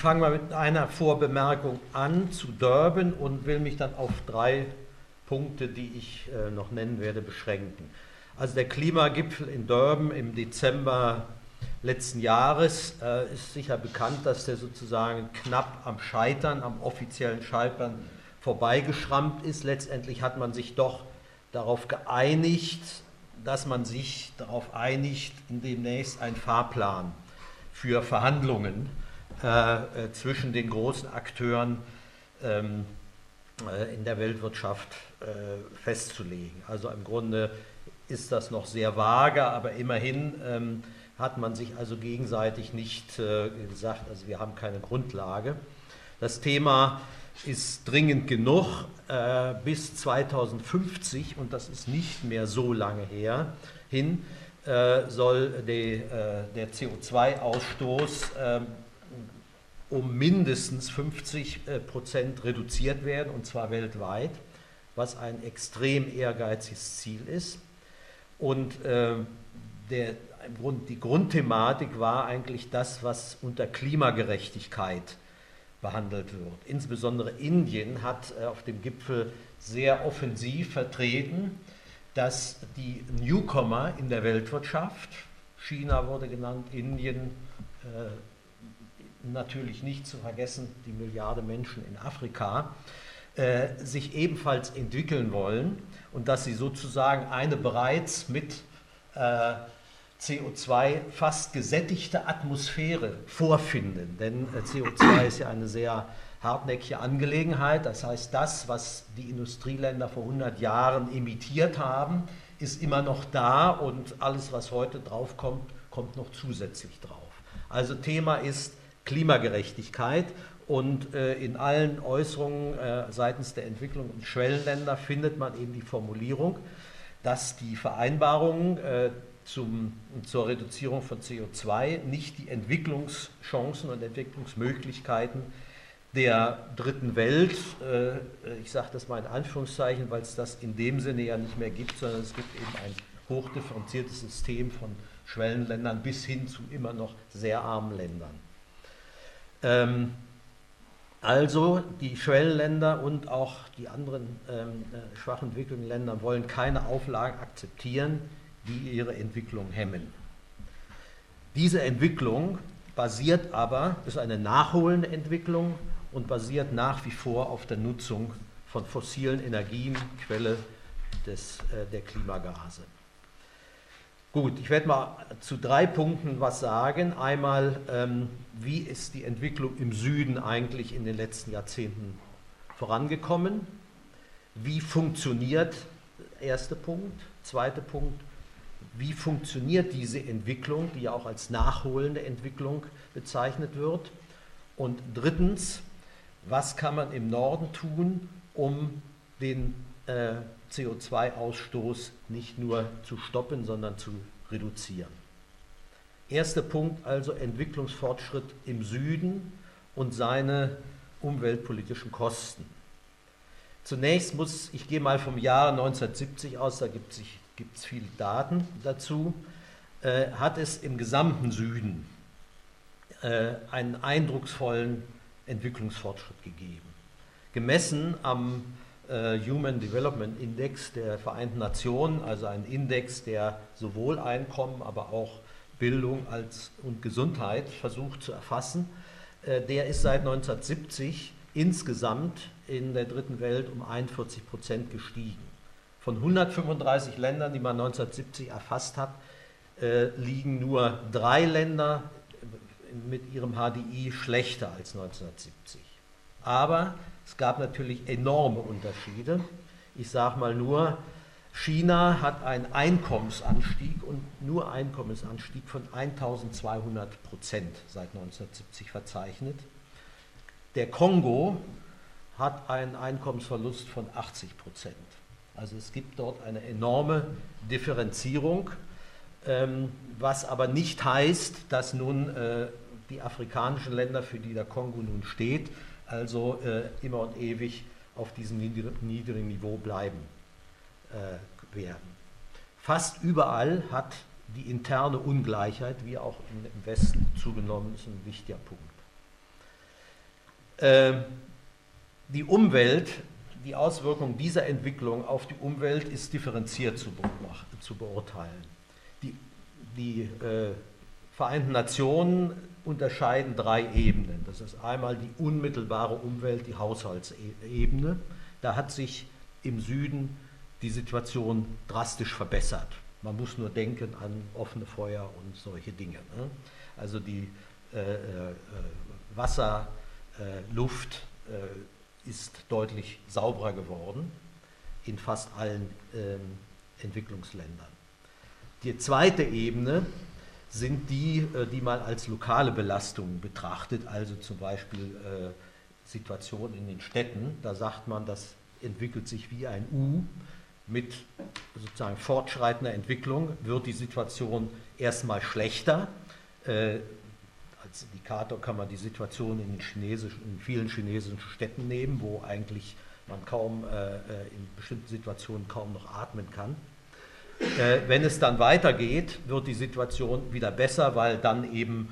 fange mal mit einer Vorbemerkung an zu Durban und will mich dann auf 3 Punkte, die ich noch nennen werde, beschränken. Also der Klimagipfel in Durban im Dezember letzten Jahres ist sicher bekannt, dass der sozusagen knapp am Scheitern, am offiziellen Scheitern vorbeigeschrammt ist. Letztendlich hat man sich doch darauf geeinigt, dass man sich darauf einigt, in demnächst einen Fahrplan für Verhandlungen zwischen den großen Akteuren in der Weltwirtschaft festzulegen. Also im Grunde ist das noch sehr vage, aber immerhin hat man sich also gegenseitig nicht gesagt, also wir haben keine Grundlage. Das Thema ist dringend genug. Bis 2050, und das ist nicht mehr so lange hin, soll der CO2-Ausstoß um mindestens 50% reduziert werden, und zwar weltweit, was ein extrem ehrgeiziges Ziel ist. Und die Grundthematik war eigentlich das, was unter Klimagerechtigkeit behandelt wird. Insbesondere Indien hat auf dem Gipfel sehr offensiv vertreten, dass die Newcomer in der Weltwirtschaft, China wurde genannt, Indien, natürlich nicht zu vergessen, die Milliarde Menschen in Afrika, sich ebenfalls entwickeln wollen und dass sie sozusagen eine bereits mit CO2 fast gesättigte Atmosphäre vorfinden. Denn CO2 ist ja eine sehr hartnäckige Angelegenheit. Das heißt, das, was die Industrieländer vor 100 Jahren emittiert haben, ist immer noch da und alles, was heute draufkommt, kommt noch zusätzlich drauf. Also Thema ist Klimagerechtigkeit und in allen Äußerungen seitens der Entwicklung und Schwellenländer findet man eben die Formulierung, dass die Vereinbarungen zur Reduzierung von CO2 nicht die Entwicklungschancen und Entwicklungsmöglichkeiten der dritten Welt, ich sage das mal in Anführungszeichen, weil es das in dem Sinne ja nicht mehr gibt, sondern es gibt eben ein hochdifferenziertes System von Schwellenländern bis hin zu immer noch sehr armen Ländern. Also die Schwellenländer und auch die anderen schwach entwickelten Länder wollen keine Auflagen akzeptieren, die ihre Entwicklung hemmen. Diese Entwicklung basiert aber, ist eine nachholende Entwicklung und basiert nach wie vor auf der Nutzung von fossilen Energien, Quelle der Klimagase. Gut, ich werde mal zu 3 Punkten was sagen. Einmal, wie ist die Entwicklung im Süden eigentlich in den letzten Jahrzehnten vorangekommen? Wie funktioniert, erster Punkt. Zweiter Punkt, wie funktioniert diese Entwicklung, die ja auch als nachholende Entwicklung bezeichnet wird? Und drittens, was kann man im Norden tun, um den CO2-Ausstoß nicht nur zu stoppen, sondern zu reduzieren? Erster Punkt, also Entwicklungsfortschritt im Süden und seine umweltpolitischen Kosten. Zunächst ich gehe mal vom Jahr 1970 aus, da gibt es viele Daten dazu, hat es im gesamten Süden einen eindrucksvollen Entwicklungsfortschritt gegeben. Gemessen am Human Development Index der Vereinten Nationen, also ein Index, der sowohl Einkommen, aber auch Bildung und Gesundheit versucht zu erfassen, der ist seit 1970 insgesamt in der dritten Welt um 41% gestiegen. Von 135 Ländern, die man 1970 erfasst hat, liegen nur 3 Länder mit ihrem HDI schlechter als 1970. Aber es gab natürlich enorme Unterschiede. Ich sage mal nur, China hat einen Einkommensanstieg und nur Einkommensanstieg von 1200% seit 1970 verzeichnet. Der Kongo hat einen Einkommensverlust von 80%. Also es gibt dort eine enorme Differenzierung, was aber nicht heißt, dass nun die afrikanischen Länder, für die der Kongo nun steht, also immer und ewig auf diesem niedrigen Niveau bleiben werden. Fast überall hat die interne Ungleichheit, wie auch im Westen, zugenommen, ist ein wichtiger Punkt. Die Umwelt, die Auswirkung dieser Entwicklung auf die Umwelt ist differenziert zu beurteilen. Die Vereinten Nationen unterscheiden 3 Ebenen. Das ist einmal die unmittelbare Umwelt, die Haushaltsebene. Da hat sich im Süden die Situation drastisch verbessert. Man muss nur denken an offene Feuer und solche Dinge. Ne? Also die Wasser, Luft ist deutlich sauberer geworden in fast allen Entwicklungsländern. Die zweite Ebene sind die, die man als lokale Belastung betrachtet, also zum Beispiel Situationen in den Städten. Da sagt man, das entwickelt sich wie ein U. Mit sozusagen fortschreitender Entwicklung wird die Situation erstmal schlechter. Als Indikator kann man die Situation in vielen chinesischen Städten nehmen, wo eigentlich man in bestimmten Situationen kaum noch atmen kann. Wenn es dann weitergeht, wird die Situation wieder besser, weil dann eben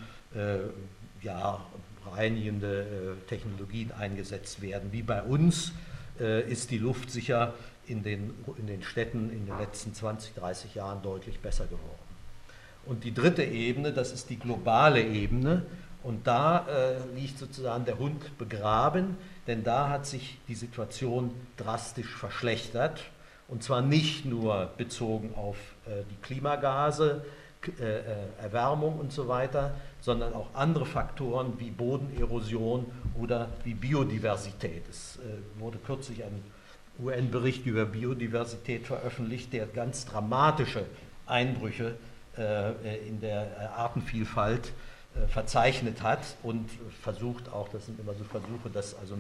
reinigende Technologien eingesetzt werden. Wie bei uns ist die Luft sicher in den Städten in den letzten 20, 30 Jahren deutlich besser geworden. Und die dritte Ebene, das ist die globale Ebene. Und da liegt sozusagen der Hund begraben, denn da hat sich die Situation drastisch verschlechtert. Und zwar nicht nur bezogen auf die Klimagase, Erwärmung und so weiter, sondern auch andere Faktoren wie Bodenerosion oder wie Biodiversität. Es wurde kürzlich ein UN-Bericht über Biodiversität veröffentlicht, der ganz dramatische Einbrüche in der Artenvielfalt verzeichnet hat und versucht auch, das sind immer so Versuche, das also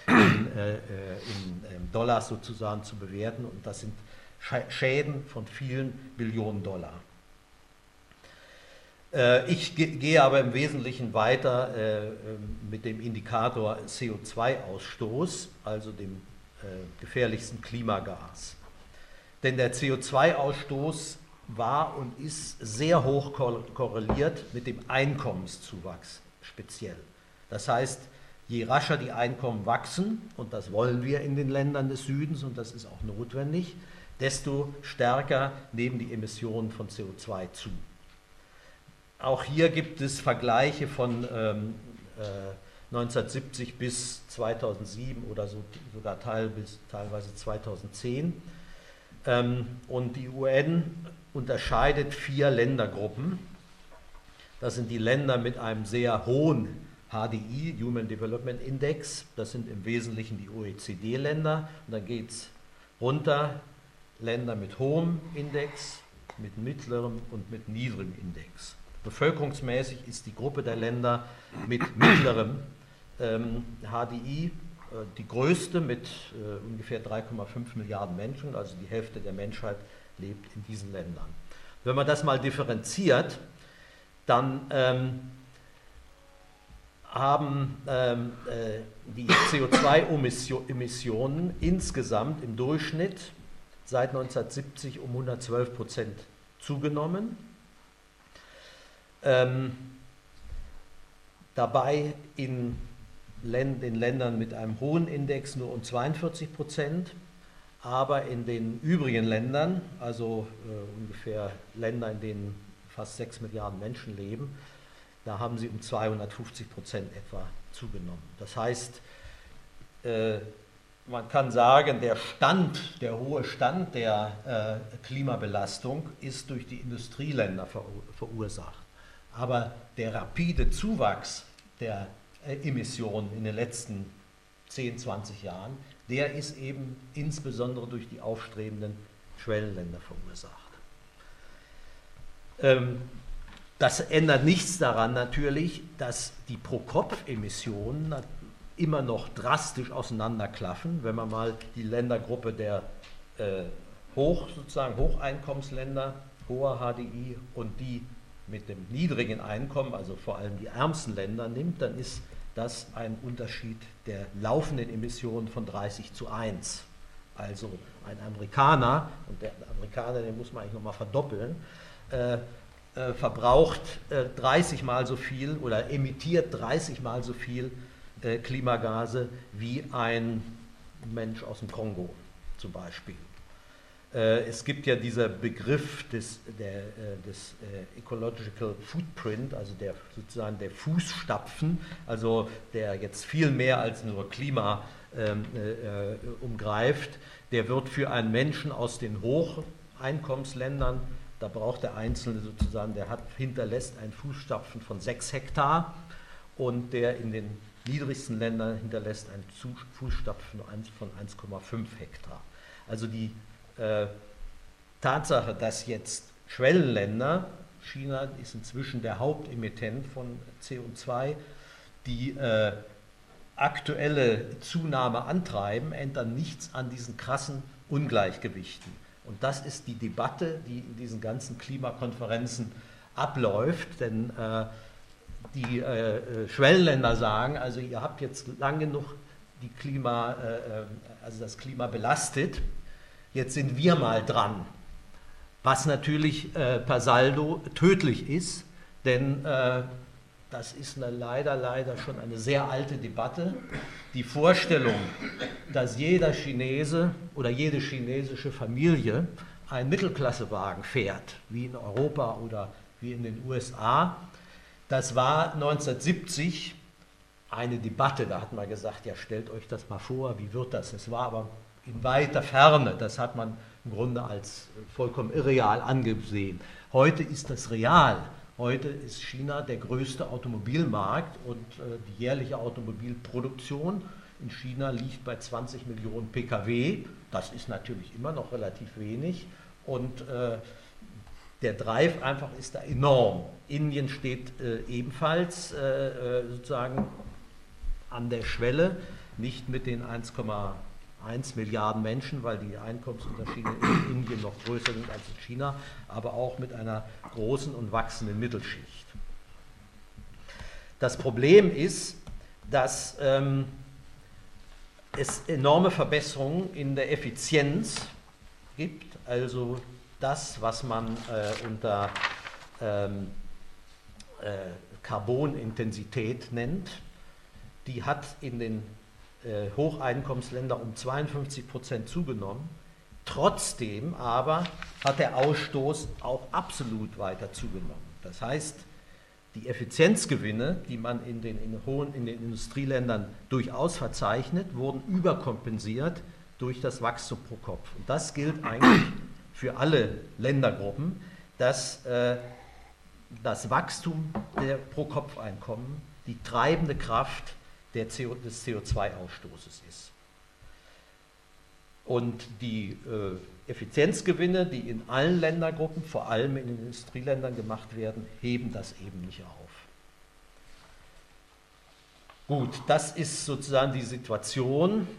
in Dollars sozusagen zu bewerten, und das sind Schäden von vielen Billionen Dollar. Ich gehe aber im Wesentlichen weiter mit dem Indikator CO2-Ausstoß, also dem gefährlichsten Klimagas. Denn der CO2-Ausstoß war und ist sehr hoch korreliert mit dem Einkommenszuwachs speziell. Das heißt, je rascher die Einkommen wachsen, und das wollen wir in den Ländern des Südens und das ist auch notwendig, desto stärker nehmen die Emissionen von CO2 zu. Auch hier gibt es Vergleiche von 1970 bis 2007 oder sogar teilweise 2010. Und die UN unterscheidet 4 Ländergruppen. Das sind die Länder mit einem sehr hohen HDI, Human Development Index. Das sind im Wesentlichen die OECD-Länder. Und dann geht es runter, Länder mit hohem Index, mit mittlerem und mit niedrigem Index. Bevölkerungsmäßig ist die Gruppe der Länder mit mittlerem HDI die größte mit ungefähr 3,5 Milliarden Menschen, also die Hälfte der Menschheit lebt in diesen Ländern. Wenn man das mal differenziert, dann haben die CO2-Emissionen insgesamt im Durchschnitt seit 1970 um 112% zugenommen. Dabei in den Ländern mit einem hohen Index nur um 42%, aber in den übrigen Ländern, also ungefähr Länder, in denen fast 6 Milliarden Menschen leben, da haben sie um 250% etwa zugenommen. Das heißt, man kann sagen, der hohe Stand der Klimabelastung ist durch die Industrieländer verursacht. Aber der rapide Zuwachs der Emissionen in den letzten 10, 20 Jahren, der ist eben insbesondere durch die aufstrebenden Schwellenländer verursacht. Das ändert nichts daran natürlich, dass die Pro-Kopf-Emissionen immer noch drastisch auseinanderklaffen, wenn man mal die Ländergruppe der Hocheinkommensländer, hoher HDI, und die mit dem niedrigen Einkommen, also vor allem die ärmsten Länder, nimmt, dann ist das ein Unterschied der laufenden Emissionen von 30:1. Also ein Amerikaner, und der Amerikaner, den muss man eigentlich nochmal verdoppeln, verbraucht 30 Mal so viel oder emittiert 30 Mal so viel Klimagase wie ein Mensch aus dem Kongo zum Beispiel. Es gibt ja dieser Begriff des Ecological Footprint, also sozusagen der Fußstapfen, also der jetzt viel mehr als nur Klima umgreift. Der wird für einen Menschen aus den Hocheinkommensländern, da braucht der Einzelne sozusagen, hinterlässt einen Fußstapfen von 6 Hektar und der in den niedrigsten Ländern hinterlässt einen Fußstapfen von 1,5 Hektar. Also die Tatsache, dass jetzt Schwellenländer, China ist inzwischen der Hauptemittent von CO2, die aktuelle Zunahme antreiben, ändert nichts an diesen krassen Ungleichgewichten. Und das ist die Debatte, die in diesen ganzen Klimakonferenzen abläuft, denn die Schwellenländer sagen, also ihr habt jetzt lang genug das Klima belastet, jetzt sind wir mal dran, was natürlich per Saldo tödlich ist, denn das ist leider schon eine sehr alte Debatte. Die Vorstellung, dass jeder Chinese oder jede chinesische Familie einen Mittelklassewagen fährt, wie in Europa oder wie in den USA, das war 1970 eine Debatte, da hat man gesagt, ja stellt euch das mal vor, wie wird das? Es war aber in weiter Ferne, das hat man im Grunde als vollkommen irreal angesehen. Heute ist das real. Heute ist China der größte Automobilmarkt und die jährliche Automobilproduktion in China liegt bei 20 Millionen Pkw. Das ist natürlich immer noch relativ wenig und der Drive einfach ist da enorm. Indien steht ebenfalls sozusagen an der Schwelle, nicht mit den 1,1 Milliarden Menschen, weil die Einkommensunterschiede in Indien noch größer sind als in China, aber auch mit einer großen und wachsenden Mittelschicht. Das Problem ist, dass es enorme Verbesserungen in der Effizienz gibt, also das, was man unter Carbonintensität nennt, die hat in den Hocheinkommensländern um 52% zugenommen. Trotzdem aber hat der Ausstoß auch absolut weiter zugenommen. Das heißt, die Effizienzgewinne, die man in den Industrieländern durchaus verzeichnet, wurden überkompensiert durch das Wachstum pro Kopf. Und das gilt eigentlich für alle Ländergruppen, dass das Wachstum der Pro-Kopf-Einkommen die treibende Kraft des CO2-Ausstoßes ist. Und die Effizienzgewinne, die in allen Ländergruppen, vor allem in den Industrieländern gemacht werden, heben das eben nicht auf. Gut, das ist sozusagen die Situation.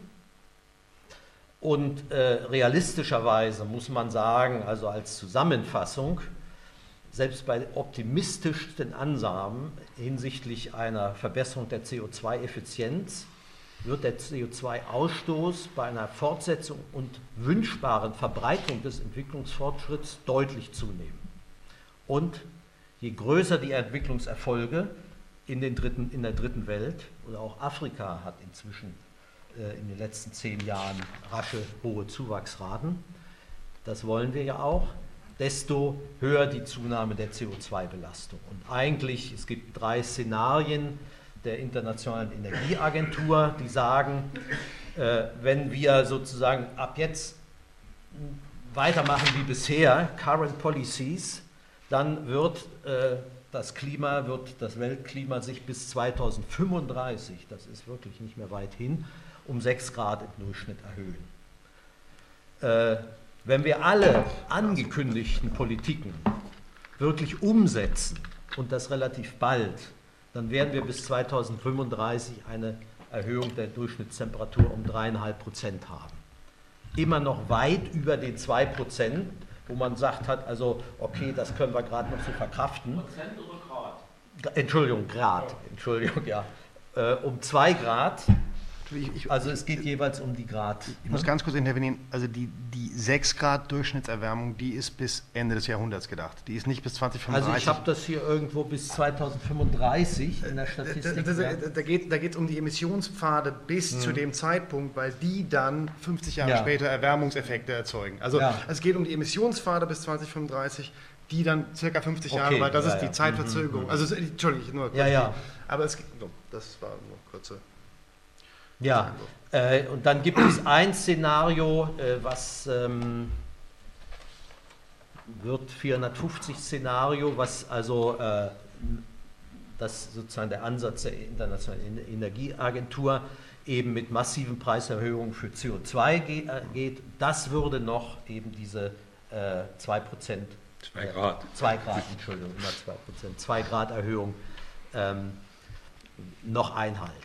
Und realistischerweise muss man sagen, also als Zusammenfassung, selbst bei optimistischsten Annahmen hinsichtlich einer Verbesserung der CO2-Effizienz wird der CO2-Ausstoß bei einer Fortsetzung und wünschbaren Verbreitung des Entwicklungsfortschritts deutlich zunehmen. Und je größer die Entwicklungserfolge in der dritten Welt, oder auch Afrika hat inzwischen in den letzten 10 Jahren rasche, hohe Zuwachsraten, das wollen wir ja auch, desto höher die Zunahme der CO2-Belastung. Und eigentlich, es gibt 3 Szenarien der Internationalen Energieagentur, die sagen, wenn wir sozusagen ab jetzt weitermachen wie bisher, Current Policies, dann wird das Weltklima sich bis 2035, das ist wirklich nicht mehr weit hin, um 6 Grad im Durchschnitt erhöhen. Wenn wir alle angekündigten Politiken wirklich umsetzen, und das relativ bald, dann werden wir bis 2035 eine Erhöhung der Durchschnittstemperatur um 3,5% haben. Immer noch weit über den 2%, wo man sagt hat, also okay, das können wir gerade noch so verkraften. Prozent oder Grad? Entschuldigung, Grad. Entschuldigung, ja. Um 2 Grad Also es geht jeweils um die Grad. Ich muss ganz kurz intervenieren. Also die 6 Grad Durchschnittserwärmung, die ist bis Ende des Jahrhunderts gedacht. Die ist nicht bis 2035. Also ich habe das hier irgendwo bis 2035 in der Statistik. Da geht es um die Emissionspfade bis zu dem Zeitpunkt, weil die dann 50 Jahre später Erwärmungseffekte erzeugen. Also es geht um die Emissionspfade bis 2035, die dann circa 50 Jahre, weil das ist die Zeitverzögerung. Also Entschuldigung, nur kurz. Aber es gibt, das war nur kurze. Ja, und dann gibt es ein Szenario, was wird 450-Szenario, was also das sozusagen der Ansatz der Internationalen Energieagentur eben mit massiven Preiserhöhungen für CO2 geht. Das würde noch eben diese 2%, 2 Grad, Entschuldigung, immer 2%, 2 Grad Erhöhung noch einhalten.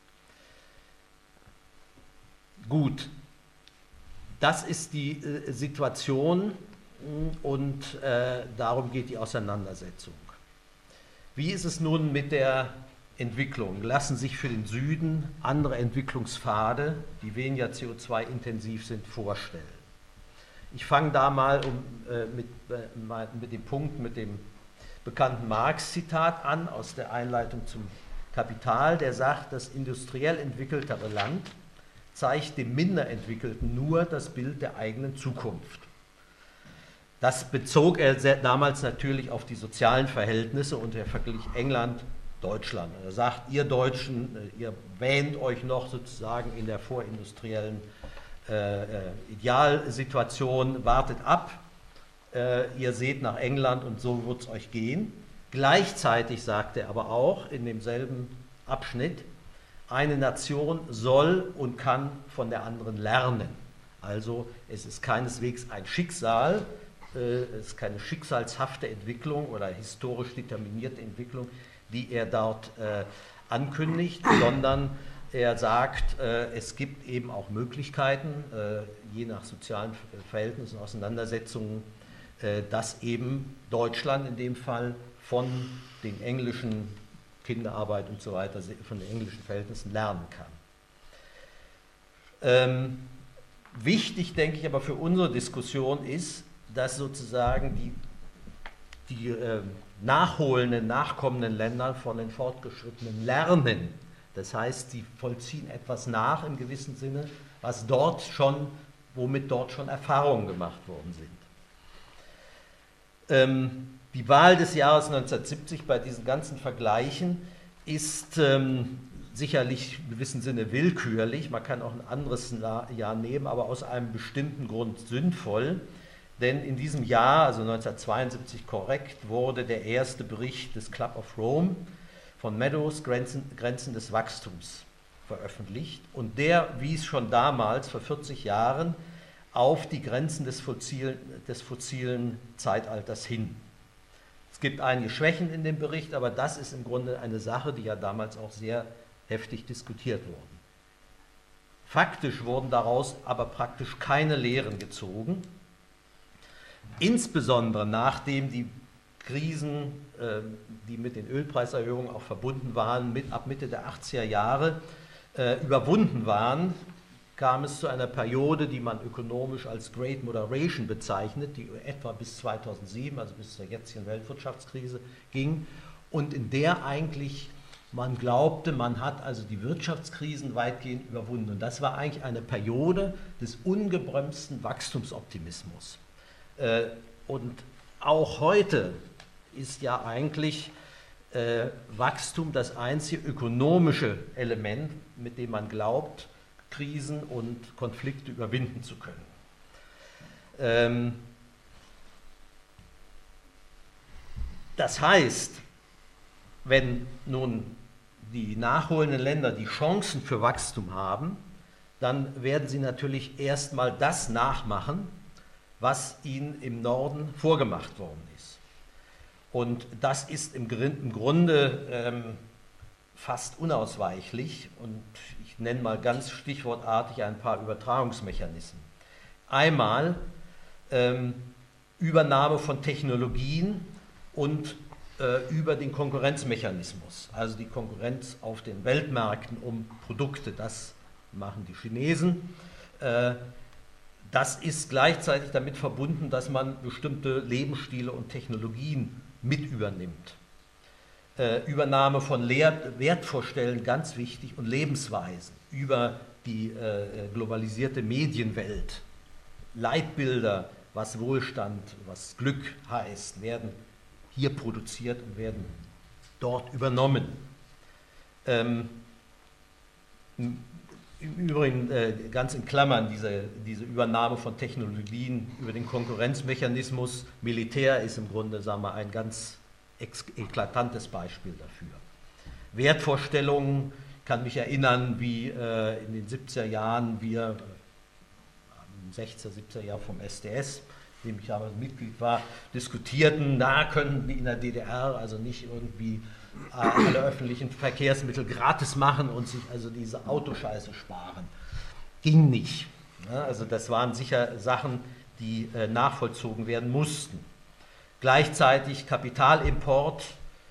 Gut, das ist die Situation und darum geht die Auseinandersetzung. Wie ist es nun mit der Entwicklung? Lassen sich für den Süden andere Entwicklungspfade, die weniger CO2-intensiv sind, vorstellen? Ich fange da mal mit dem Punkt, mit dem bekannten Marx-Zitat an aus der Einleitung zum Kapital, der sagt, das industriell entwickeltere Land zeigt dem minder entwickelten nur das Bild der eigenen Zukunft. Das bezog er damals natürlich auf die sozialen Verhältnisse und er verglich England, Deutschland. Er sagt, ihr Deutschen, ihr wähnt euch noch sozusagen in der vorindustriellen Idealsituation, wartet ab, ihr seht nach England und so wird es euch gehen. Gleichzeitig sagt er aber auch in demselben Abschnitt, eine Nation soll und kann von der anderen lernen. Also es ist keineswegs ein Schicksal, es ist keine schicksalshafte Entwicklung oder historisch determinierte Entwicklung, die er dort ankündigt, sondern er sagt, es gibt eben auch Möglichkeiten, je nach sozialen Verhältnissen und Auseinandersetzungen, dass eben Deutschland in dem Fall von den englischen Kinderarbeit und so weiter, von den englischen Verhältnissen lernen kann. Wichtig, denke ich, aber für unsere Diskussion ist, dass sozusagen die nachkommenden Länder von den Fortgeschrittenen lernen. Das heißt, sie vollziehen etwas nach im gewissen Sinne, womit dort schon Erfahrungen gemacht worden sind. Die Wahl des Jahres 1970 bei diesen ganzen Vergleichen ist sicherlich in gewissem Sinne willkürlich. Man kann auch ein anderes Jahr nehmen, aber aus einem bestimmten Grund sinnvoll. Denn in diesem Jahr, also 1972 korrekt, wurde der erste Bericht des Club of Rome von Meadows, Grenzen des Wachstums, veröffentlicht. Und der wies schon damals, vor 40 Jahren, auf die Grenzen des fossilen Zeitalters hin. Es gibt einige Schwächen in dem Bericht, aber das ist im Grunde eine Sache, die ja damals auch sehr heftig diskutiert wurde. Faktisch wurden daraus aber praktisch keine Lehren gezogen, insbesondere nachdem die Krisen, die mit den Ölpreiserhöhungen auch verbunden waren, ab Mitte der 80er Jahre überwunden waren, kam es zu einer Periode, die man ökonomisch als Great Moderation bezeichnet, die etwa bis 2007, also bis zur jetzigen Weltwirtschaftskrise ging und in der eigentlich man glaubte, man hat also die Wirtschaftskrisen weitgehend überwunden. Und das war eigentlich eine Periode des ungebremsten Wachstumsoptimismus. Und auch heute ist ja eigentlich Wachstum das einzige ökonomische Element, mit dem man glaubt, Krisen und Konflikte überwinden zu können. Das heißt, wenn nun die nachholenden Länder die Chancen für Wachstum haben, dann werden sie natürlich erstmal das nachmachen, was ihnen im Norden vorgemacht worden ist. Und das ist im Grunde fast unausweichlich und ich nenne mal ganz stichwortartig ein paar Übertragungsmechanismen. Einmal Übernahme von Technologien und über den Konkurrenzmechanismus, also die Konkurrenz auf den Weltmärkten um Produkte, das machen die Chinesen. Das ist gleichzeitig damit verbunden, dass man bestimmte Lebensstile und Technologien mit übernimmt. Übernahme von Wertvorstellungen, ganz wichtig, und Lebensweisen über die globalisierte Medienwelt. Leitbilder, was Wohlstand, was Glück heißt, werden hier produziert und werden dort übernommen. Im Übrigen ganz in Klammern diese Übernahme von Technologien über den Konkurrenzmechanismus. Militär ist im Grunde, sagen wir, ein ganz eklatantes Beispiel dafür. Wertvorstellungen, ich kann mich erinnern, wie in den 70er Jahren wir, im 60er, 70er Jahr vom SDS, in dem ich aber Mitglied war, diskutierten, da könnten wir in der DDR also nicht irgendwie alle öffentlichen Verkehrsmittel gratis machen und sich also diese Autoscheiße sparen. Ging nicht. Ja, also das waren sicher Sachen, die nachvollzogen werden mussten. Gleichzeitig Kapitalimport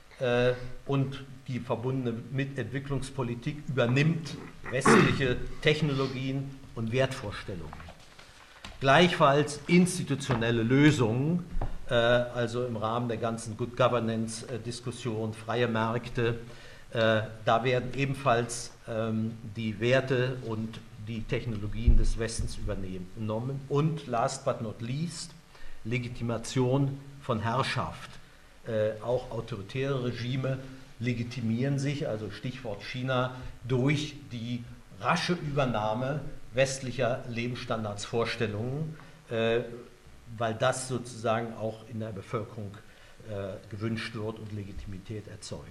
und die verbundene Entwicklungspolitik übernimmt westliche Technologien und Wertvorstellungen. Gleichfalls institutionelle Lösungen, also im Rahmen der ganzen Good Governance-Diskussion, freie Märkte, da werden ebenfalls die Werte und die Technologien des Westens übernommen. Und last but not least, Legitimation von Herrschaft. Auch autoritäre Regime legitimieren sich, also Stichwort China, durch die rasche Übernahme westlicher Lebensstandardsvorstellungen, weil das sozusagen auch in der Bevölkerung gewünscht wird und Legitimität erzeugt.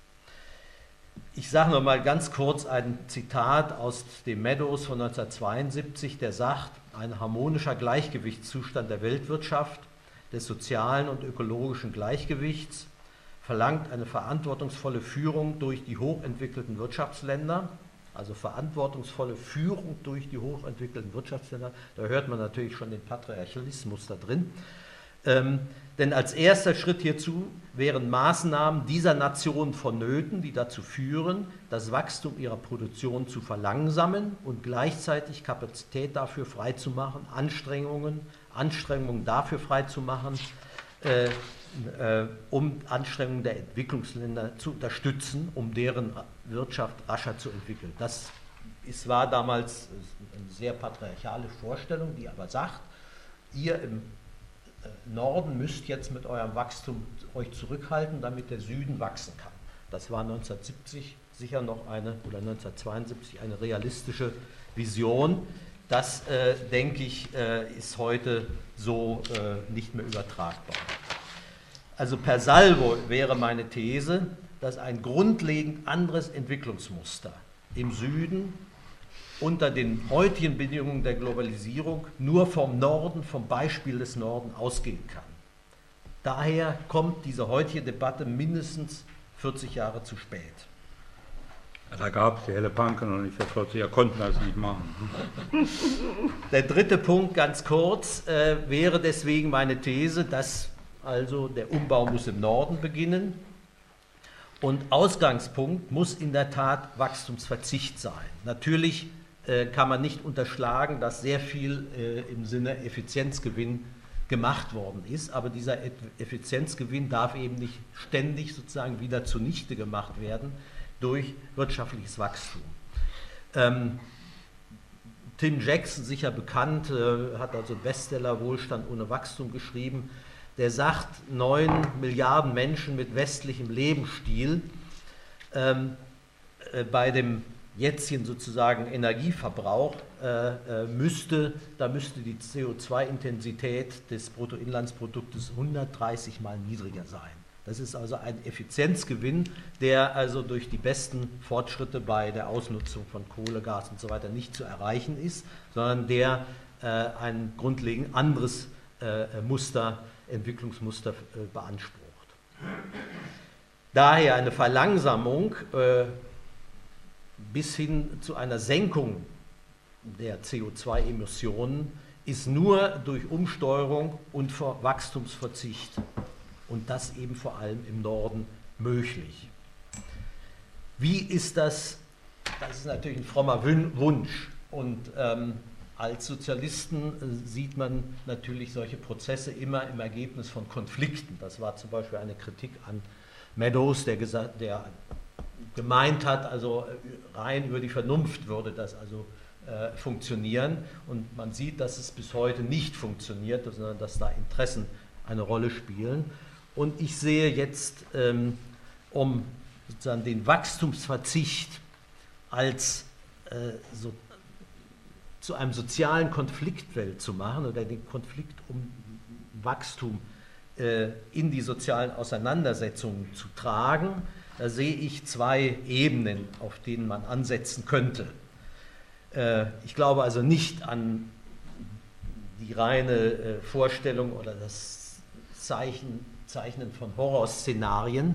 Ich sage noch mal ganz kurz ein Zitat aus dem Meadows von 1972, der sagt, ein harmonischer Gleichgewichtszustand der Weltwirtschaft, des sozialen und ökologischen Gleichgewichts, verlangt eine verantwortungsvolle Führung durch die hochentwickelten Wirtschaftsländer, also verantwortungsvolle Führung durch die hochentwickelten Wirtschaftsländer, da hört man natürlich schon den Patriarchalismus da drin. Denn als erster Schritt hierzu wären Maßnahmen dieser Nationen vonnöten, die dazu führen, das Wachstum ihrer Produktion zu verlangsamen und gleichzeitig Kapazität dafür freizumachen, Anstrengungen dafür freizumachen, um Anstrengungen der Entwicklungsländer zu unterstützen, um deren Wirtschaft rascher zu entwickeln. Das war damals eine sehr patriarchale Vorstellung, die aber sagt, ihr im Norden müsst jetzt mit eurem Wachstum euch zurückhalten, damit der Süden wachsen kann. Das war 1970 sicher noch oder 1972 eine realistische Vision. Das, denke ich, ist heute so nicht mehr übertragbar. Also per salvo wäre meine These, dass ein grundlegend anderes Entwicklungsmuster im Süden unter den heutigen Bedingungen der Globalisierung nur vom Norden, vom Beispiel des Norden ausgehen kann. Daher kommt diese heutige Debatte mindestens 40 Jahre zu spät. Da gab es die helle Panke noch nicht, vor 40 Jahren konnten das nicht machen. Der dritte Punkt, ganz kurz, wäre deswegen meine These, dass also der Umbau muss im Norden beginnen und Ausgangspunkt muss in der Tat Wachstumsverzicht sein. Natürlich kann man nicht unterschlagen, dass sehr viel im Sinne Effizienzgewinn gemacht worden ist, aber dieser Effizienzgewinn darf eben nicht ständig sozusagen wieder zunichte gemacht werden durch wirtschaftliches Wachstum. Tim Jackson, sicher bekannt, hat also Bestseller Wohlstand ohne Wachstum geschrieben, der sagt, 9 Milliarden Menschen mit westlichem Lebensstil bei dem jetzigen sozusagen Energieverbrauch müsste die CO2-Intensität des Bruttoinlandsproduktes 130 Mal niedriger sein. Das ist also ein Effizienzgewinn, der also durch die besten Fortschritte bei der Ausnutzung von Kohle, Gas und so weiter nicht zu erreichen ist, sondern der ein grundlegend anderes Entwicklungsmuster beansprucht. Daher eine Verlangsamung bis hin zu einer Senkung der CO2-Emissionen ist nur durch Umsteuerung und Wachstumsverzicht und das eben vor allem im Norden möglich. Wie ist das das ist natürlich ein frommer Wunsch. Und als Sozialisten sieht man natürlich solche Prozesse immer im Ergebnis von Konflikten. Das war zum Beispiel eine Kritik an Meadows, der gemeint hat, also rein über die Vernunft würde das also funktionieren. Und man sieht, dass es bis heute nicht funktioniert, sondern dass da Interessen eine Rolle spielen. Und ich sehe jetzt, um sozusagen den Wachstumsverzicht als zu einem sozialen Konfliktfeld zu machen oder den Konflikt um Wachstum in die sozialen Auseinandersetzungen zu tragen, da sehe ich zwei Ebenen, auf denen man ansetzen könnte. Ich glaube also nicht an die reine Vorstellung oder das Zeichnen von Horrorszenarien.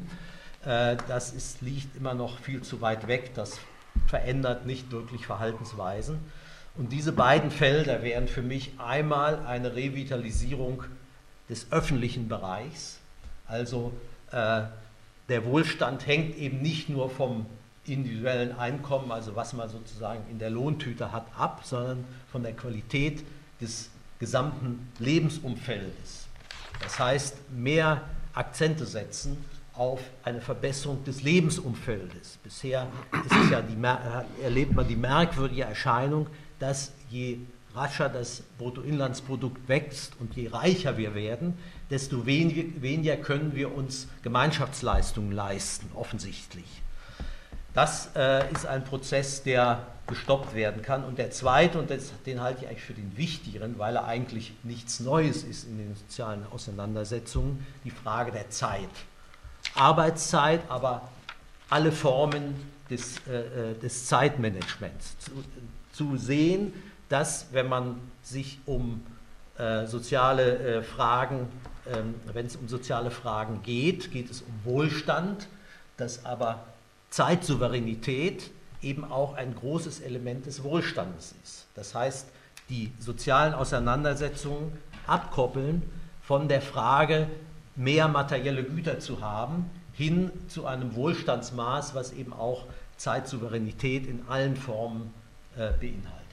Das liegt immer noch viel zu weit weg, das verändert nicht wirklich Verhaltensweisen. Und diese beiden Felder wären für mich einmal eine Revitalisierung des öffentlichen Bereichs. Also der Wohlstand hängt eben nicht nur vom individuellen Einkommen, also was man sozusagen in der Lohntüte hat, ab, sondern von der Qualität des gesamten Lebensumfeldes. Das heißt, mehr Akzente setzen auf eine Verbesserung des Lebensumfeldes. Bisher ist es ja erlebt man die merkwürdige Erscheinung, dass je rascher das Bruttoinlandsprodukt wächst und je reicher wir werden, desto weniger können wir uns Gemeinschaftsleistungen leisten, offensichtlich. Das ist ein Prozess, der gestoppt werden kann. Und der zweite, und den halte ich eigentlich für den wichtigeren, weil er eigentlich nichts Neues ist in den sozialen Auseinandersetzungen, die Frage der Zeit. Arbeitszeit, aber alle Formen des Zeitmanagements. Zu sehen, dass, wenn man sich um soziale Fragen, wenn es um soziale Fragen geht, geht es um Wohlstand, dass aber Zeitsouveränität eben auch ein großes Element des Wohlstandes ist. Das heißt, die sozialen Auseinandersetzungen abkoppeln von der Frage, mehr materielle Güter zu haben, hin zu einem Wohlstandsmaß, was eben auch Zeitsouveränität in allen Formen beinhaltet.